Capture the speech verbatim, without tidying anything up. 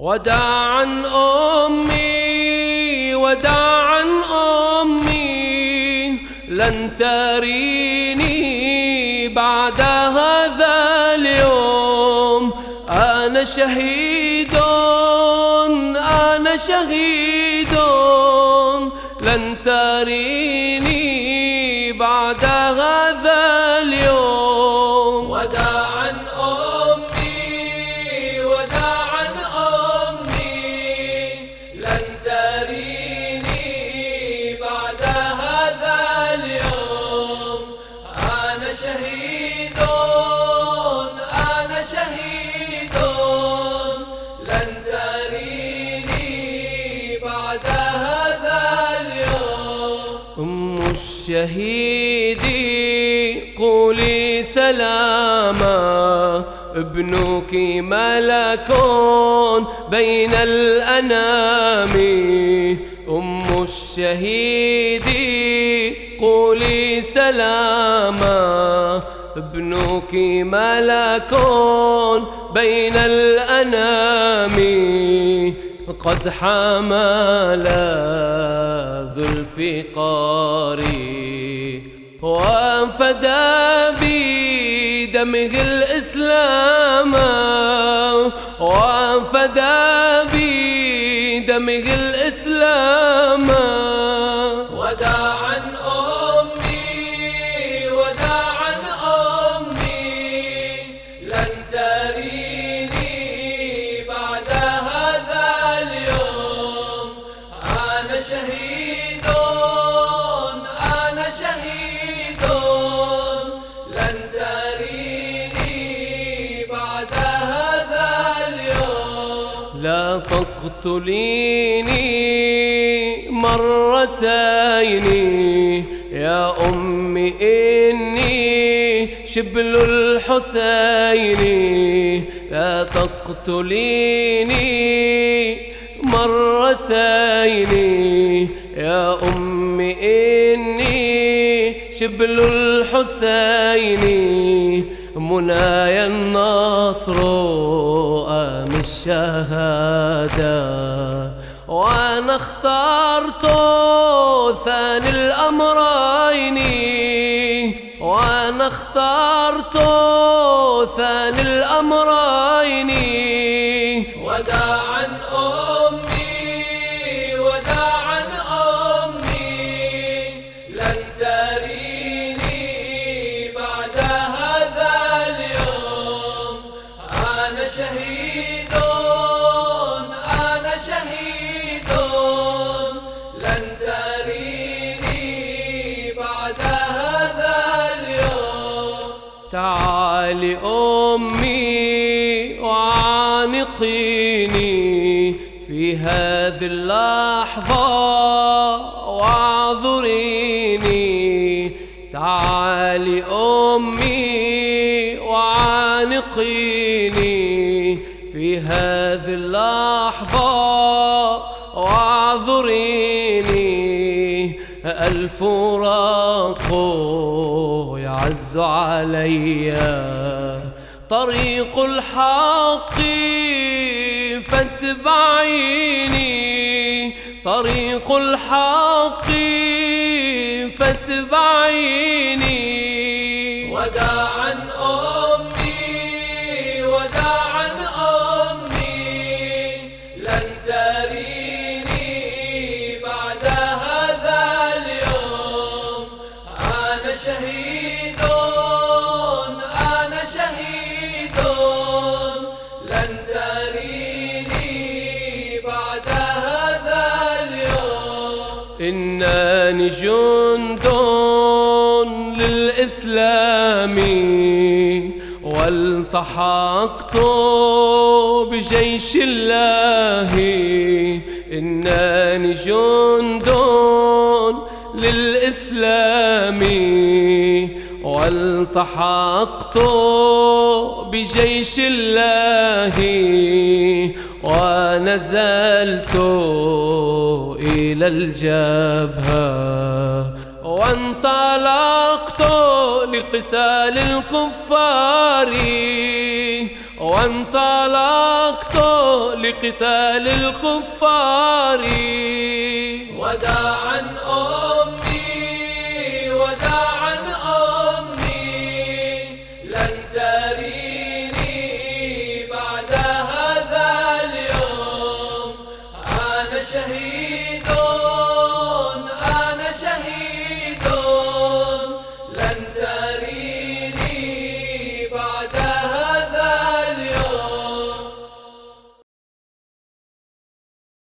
وداعا أمي وداعا أمي لن تريني بعد هذا اليوم. أنا شهيد أنا شهيد لن تريني بعد هذا اليوم. وداعا شهيد أنا شهيد لن تريني بعد هذا اليوم. أم الشهيد قولي سلاما، ابنك ملك بين الأنام. أم الشهيد قولي سلاما، ابنك ملك بين الأنام. قد حمل ذو الفقار وفدى بدمه الإسلام، وفدى بدمه الإسلام. وداعا أمي وداعا أمي لن تريني بعد هذا اليوم. أنا شهيد أنا شهيد لن تريني بعد هذا اليوم. لا تقتليني مرتين يا أمي إني شبل الحسين. لا تقتليني مرتين يا أمي إني شبل الحسين. منايا النصر أم الشهادة، وأنا اخترت ثاني الأمرين، وأنا اخترت ثاني الأمرين. وداعا أمي وداعا أمي لن تريني بعد هذا اليوم. أنا شهيد أنا شهيد لن تريني بعد هذا اليوم. تعالي أمي وعانقيني في هذه اللحظة واعذريني. تعالي أمي وعانقيني في هذه اللحظة واعذريني. الفراق يعز علي طريق الحق فاتبعيني، طريق الحق فاتبعيني. وداعا أمي وداعا أمي لن تريني بعد هذا اليوم. أنا شهيد أنا شهيد لن تريني بعد هذا اليوم. إنني جند للإسلام والتحقت بجيش الله. إنني جند للإسلام والتحقت بجيش الله. ونزلت إلى الجبهة وانطلقت لقتال الكفار، وانطلقت لقتال الكفار. وداعا أمي وداعا أمي، لن تريني بعد هذا اليوم. أنا شهيد